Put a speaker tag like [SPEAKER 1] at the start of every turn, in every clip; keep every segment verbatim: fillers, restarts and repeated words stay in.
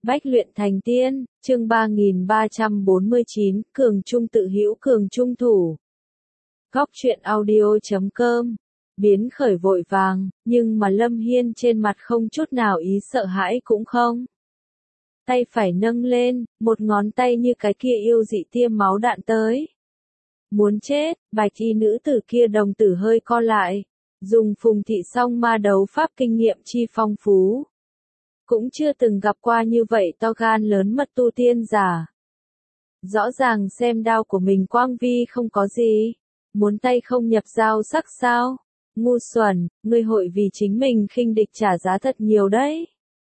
[SPEAKER 1] Bách luyện thành tiên, chương ba nghìn ba trăm bốn mươi chín, cường trung tự hữu cường trung thủ. Góc truyện audio chấm com. Biến khởi vội vàng, nhưng mà Lâm Hiên trên mặt không chút nào ý sợ hãi cũng không. Tay phải nâng lên, một ngón tay như cái kia yêu dị tiêm máu đạn tới. Muốn chết, bạch y nữ tử kia đồng tử hơi co lại. Dùng Phùng Thị Song ma đấu pháp kinh nghiệm chi phong phú. Cũng chưa từng gặp qua như vậy to gan lớn mật tu tiên giả. Rõ ràng xem đao của mình quang vi không có gì. Muốn tay không nhập dao sắc sao? Ngu xuẩn, ngươi hội vì chính mình khinh địch trả giá thật nhiều đấy.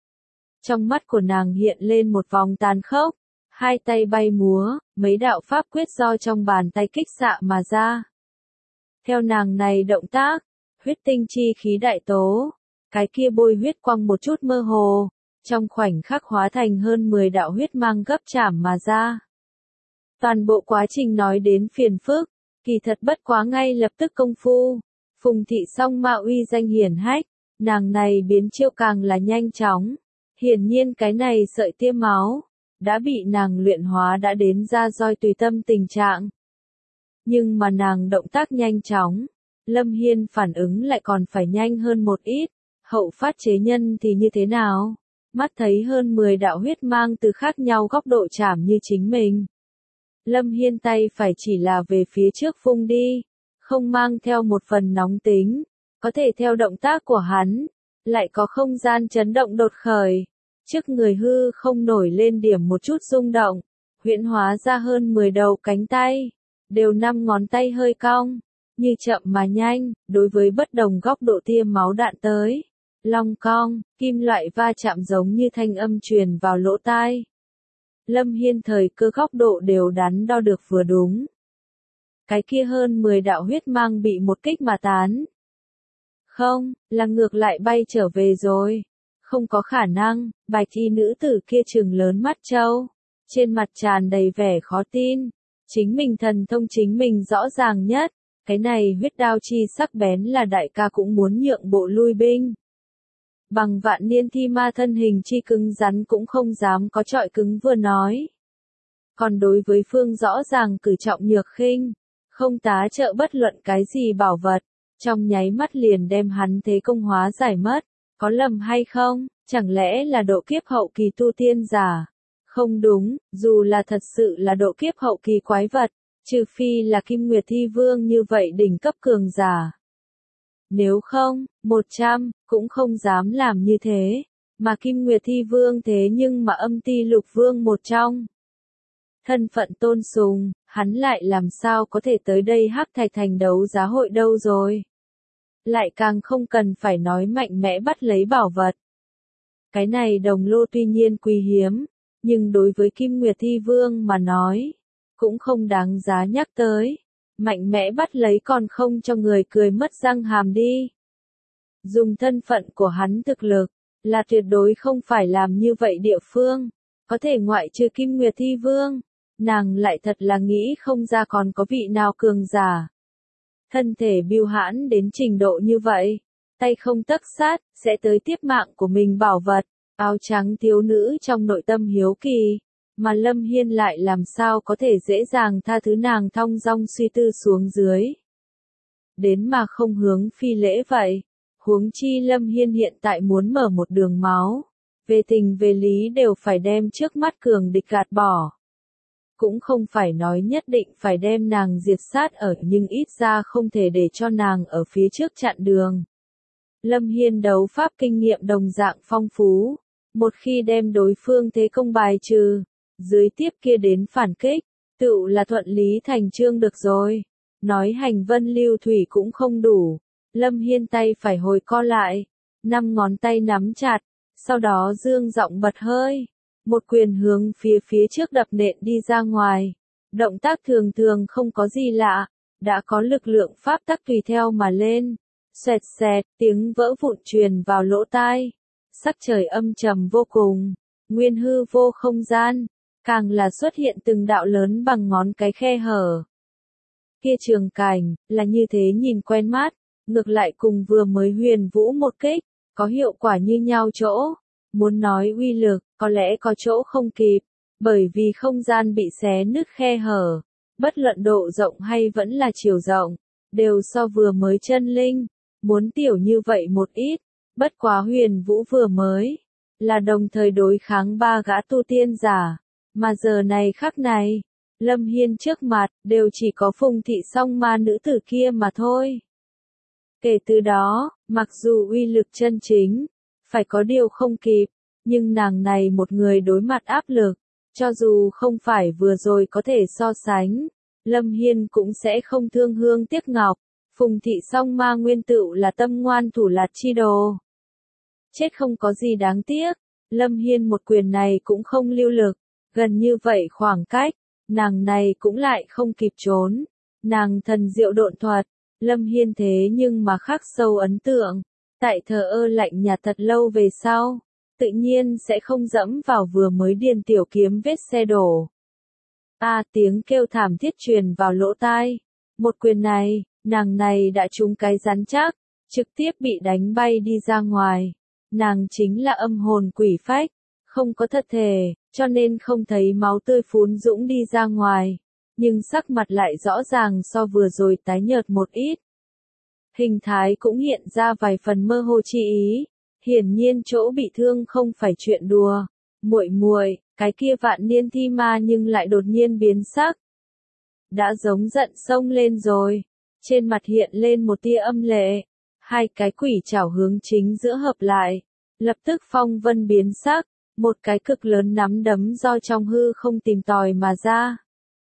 [SPEAKER 1] Trong mắt của nàng hiện lên một vòng tàn khốc. Hai tay bay múa, mấy đạo pháp quyết do trong bàn tay kích xạ mà ra. Theo nàng này động tác, huyết tinh chi khí đại tố. Cái kia bôi huyết quang một chút mơ hồ, trong khoảnh khắc hóa thành hơn mười đạo huyết mang gấp chảm mà ra. Toàn bộ quá trình nói đến phiền phức, kỳ thật bất quá ngay lập tức công phu. Phùng Thị Song ma uy danh hiển hách, nàng này biến chiêu càng là nhanh chóng. Hiển nhiên cái này sợi tiêm máu, đã bị nàng luyện hóa đã đến ra roi tùy tâm tình trạng. Nhưng mà nàng động tác nhanh chóng, Lâm Hiên phản ứng lại còn phải nhanh hơn một ít. Hậu phát chế nhân thì như thế nào? Mắt thấy hơn mười đạo huyết mang từ khác nhau góc độ chạm như chính mình. Lâm Hiên tay phải chỉ là về phía trước vung đi, không mang theo một phần nóng tính, có thể theo động tác của hắn, lại có không gian chấn động đột khởi. Trước người hư không nổi lên điểm một chút rung động, huyễn hóa ra hơn mười đầu cánh tay, đều năm ngón tay hơi cong, như chậm mà nhanh, đối với bất đồng góc độ tiêm máu đạn tới. Long cong, kim loại va chạm giống như thanh âm truyền vào lỗ tai. Lâm Hiên thời cơ góc độ đều đắn đo được vừa đúng. Cái kia hơn mười đạo huyết mang bị một kích mà tán. Không, là ngược lại bay trở về rồi. Không có khả năng, bạch y nữ tử kia trừng lớn mắt trâu. Trên mặt tràn đầy vẻ khó tin. Chính mình thần thông chính mình rõ ràng nhất. Cái này huyết đao chi sắc bén là đại ca cũng muốn nhượng bộ lui binh. Bằng vạn niên thi ma thân hình chi cứng rắn cũng không dám có trọi cứng vừa nói. Còn đối với phương rõ ràng cử trọng nhược khinh, không tá trợ bất luận cái gì bảo vật, trong nháy mắt liền đem hắn thế công hóa giải mất, có lầm hay không, chẳng lẽ là độ kiếp hậu kỳ tu tiên giả? Không đúng, dù là thật sự là độ kiếp hậu kỳ quái vật, trừ phi là Kim Nguyệt Thi Vương như vậy đỉnh cấp cường giả. Nếu không, một trăm, cũng không dám làm như thế, mà Kim Nguyệt Thi Vương thế nhưng mà âm ti lục vương một trong. Thân phận tôn sùng, hắn lại làm sao có thể tới đây Hắc Thạch Thành đấu giá hội đâu rồi. Lại càng không cần phải nói mạnh mẽ bắt lấy bảo vật. Cái này đồng lô tuy nhiên quý hiếm, nhưng đối với Kim Nguyệt Thi Vương mà nói, cũng không đáng giá nhắc tới. Mạnh mẽ bắt lấy còn không cho người cười mất răng hàm đi. Dùng thân phận của hắn thực lực, là tuyệt đối không phải làm như vậy địa phương. Có thể ngoại trừ Kim Nguyệt Thi Vương, nàng lại thật là nghĩ không ra còn có vị nào cường giả. Thân thể biêu hãn đến trình độ như vậy, tay không tấc sát, sẽ tới tiếp mạng của mình bảo vật. Áo trắng thiếu nữ trong nội tâm hiếu kỳ. Mà Lâm Hiên lại làm sao có thể dễ dàng tha thứ nàng thong dong suy tư xuống dưới. Đến mà không hướng phi lễ vậy. Huống chi Lâm Hiên hiện tại muốn mở một đường máu. Về tình về lý đều phải đem trước mắt cường địch gạt bỏ. Cũng không phải nói nhất định phải đem nàng diệt sát ở nhưng ít ra không thể để cho nàng ở phía trước chặn đường. Lâm Hiên đấu pháp kinh nghiệm đồng dạng phong phú. Một khi đem đối phương thế công bài trừ. Dưới tiếp kia đến phản kích, tựu là thuận lý thành chương được rồi. Nói hành vân lưu thủy cũng không đủ. Lâm Hiên tay phải hồi co lại, năm ngón tay nắm chặt, sau đó dương giọng bật hơi. Một quyền hướng phía phía trước đập nện đi ra ngoài. Động tác thường thường không có gì lạ, đã có lực lượng pháp tắc tùy theo mà lên. Xoẹt xẹt, tiếng vỡ vụn truyền vào lỗ tai. Sắc trời âm trầm vô cùng, nguyên hư vô không gian. Càng là xuất hiện từng đạo lớn bằng ngón cái khe hở. Kia trường cảnh, là như thế nhìn quen mắt, ngược lại cùng vừa mới huyền vũ một kích, có hiệu quả như nhau chỗ. Muốn nói uy lực, có lẽ có chỗ không kịp, bởi vì không gian bị xé nứt khe hở, bất luận độ rộng hay vẫn là chiều rộng, đều so vừa mới chân linh, muốn tiểu như vậy một ít, bất quá huyền vũ vừa mới, là đồng thời đối kháng ba gã tu tiên giả, mà giờ này khắc này, Lâm Hiên trước mặt, đều chỉ có Phùng Thị Song Ma nữ tử kia mà thôi. Kể từ đó, mặc dù uy lực chân chính, phải có điều không kịp, nhưng nàng này một người đối mặt áp lực, cho dù không phải vừa rồi có thể so sánh, Lâm Hiên cũng sẽ không thương hương tiếc ngọc. Phùng Thị Song Ma nguyên tựu là tâm ngoan thủ lạt chi đồ. Chết không có gì đáng tiếc, Lâm Hiên một quyền này cũng không lưu lực, gần như vậy khoảng cách, nàng này cũng lại không kịp trốn. Nàng thần diệu độn thuật, Lâm Hiên thế nhưng mà khắc sâu ấn tượng, tại thờ ơ lạnh nhạt thật lâu về sau, tự nhiên sẽ không dẫm vào vừa mới điền tiểu kiếm vết xe đổ. A tiếng kêu thảm thiết truyền vào lỗ tai, một quyền này, nàng này đã trúng cái rắn chắc, trực tiếp bị đánh bay đi ra ngoài. Nàng chính là âm hồn quỷ phách, không có thật thể, cho nên không thấy máu tươi phún dũng đi ra ngoài, nhưng sắc mặt lại rõ ràng so vừa rồi tái nhợt một ít. Hình thái cũng hiện ra vài phần mơ hồ chi ý, hiển nhiên chỗ bị thương không phải chuyện đùa. Muội muội, cái kia vạn niên thi ma nhưng lại đột nhiên biến sắc. Đã giống giận xông lên rồi, trên mặt hiện lên một tia âm lệ, hai cái quỷ chảo hướng chính giữa hợp lại, lập tức phong vân biến sắc, một cái cực lớn nắm đấm do trong hư không tìm tòi mà ra.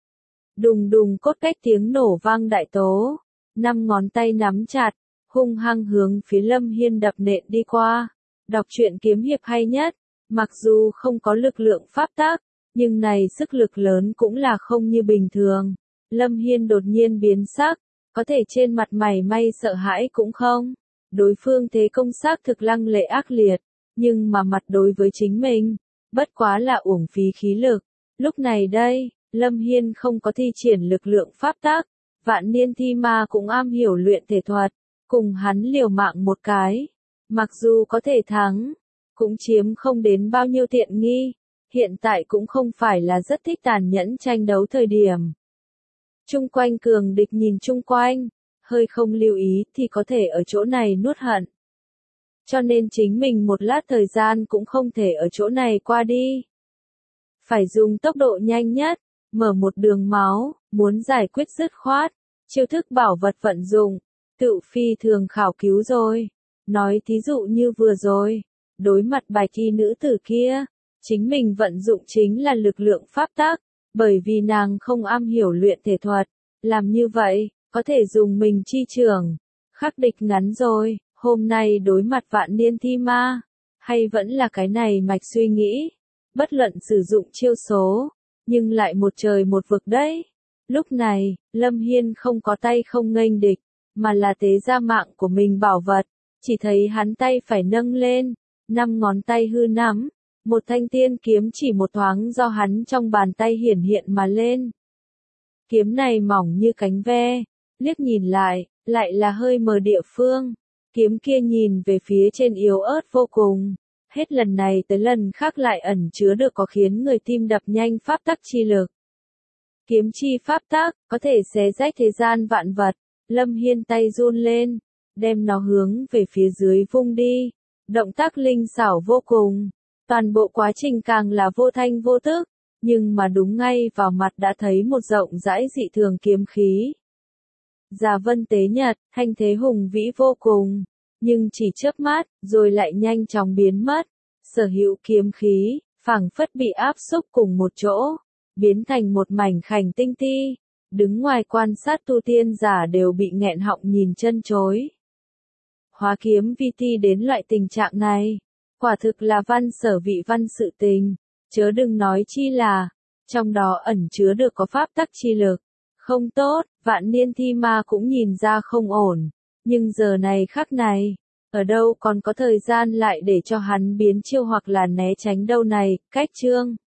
[SPEAKER 1] Đùng đùng cốt cách tiếng nổ vang đại tố, năm ngón tay nắm chặt, hung hăng hướng phía Lâm Hiên đập nện đi qua. Đọc truyện kiếm hiệp hay nhất, mặc dù không có lực lượng pháp tác, nhưng này sức lực lớn cũng là không như bình thường. Lâm Hiên đột nhiên biến sắc, có thể trên mặt mày may sợ hãi cũng không. Đối phương thế công xác thực lăng lệ ác liệt, nhưng mà mặt đối với chính mình, bất quá là uổng phí khí lực. Lúc này đây, Lâm Hiên không có thi triển lực lượng pháp tác, vạn niên thi ma cũng am hiểu luyện thể thuật, cùng hắn liều mạng một cái. Mặc dù có thể thắng, cũng chiếm không đến bao nhiêu tiện nghi, hiện tại cũng không phải là rất thích tàn nhẫn tranh đấu thời điểm. Trung quanh cường địch nhìn chung quanh, hơi không lưu ý thì có thể ở chỗ này nuốt hận. Cho nên chính mình một lát thời gian cũng không thể ở chỗ này qua đi. Phải dùng tốc độ nhanh nhất, mở một đường máu, muốn giải quyết dứt khoát, chiêu thức bảo vật vận dụng, tự phi thường khảo cứu rồi. Nói thí dụ như vừa rồi, đối mặt bài thi nữ tử kia, chính mình vận dụng chính là lực lượng pháp tác, bởi vì nàng không am hiểu luyện thể thuật, làm như vậy, có thể dùng mình chi trường, khắc địch ngắn rồi. Hôm nay đối mặt vạn niên thi ma, hay vẫn là cái này mạch suy nghĩ, bất luận sử dụng chiêu số, nhưng lại một trời một vực đấy. Lúc này, Lâm Hiên không có tay không nghênh địch, mà là tế ra mạng của mình bảo vật, chỉ thấy hắn tay phải nâng lên, năm ngón tay hư nắm, một thanh tiên kiếm chỉ một thoáng do hắn trong bàn tay hiển hiện mà lên. Kiếm này mỏng như cánh ve, liếc nhìn lại, lại là hơi mờ địa phương. Kiếm kia nhìn về phía trên yếu ớt vô cùng, hết lần này tới lần khác lại ẩn chứa được có khiến người tim đập nhanh pháp tắc chi lực. Kiếm chi pháp tắc, có thể xé rách thế gian vạn vật. Lâm Hiên tay run lên, đem nó hướng về phía dưới vung đi. Động tác linh xảo vô cùng, toàn bộ quá trình càng là vô thanh vô tức, nhưng mà đúng ngay vào mặt đã thấy một rộng rãi dị thường kiếm khí. Già vân tế nhật, thanh thế hùng vĩ vô cùng, nhưng chỉ chớp mắt, rồi lại nhanh chóng biến mất. Sở hữu kiếm khí, phảng phất bị áp xúc cùng một chỗ, biến thành một mảnh khảnh tinh ti. Đứng ngoài quan sát tu tiên giả đều bị nghẹn họng nhìn chân chối. Hóa kiếm vi ti đến loại tình trạng này, quả thực là văn sở vị văn sự tình, chớ đừng nói chi là, trong đó ẩn chứa được có pháp tắc chi lực. Không tốt, vạn niên thi ma cũng nhìn ra không ổn, nhưng giờ này khắc này, ở đâu còn có thời gian lại để cho hắn biến chiêu hoặc là né tránh đâu này. Cách chương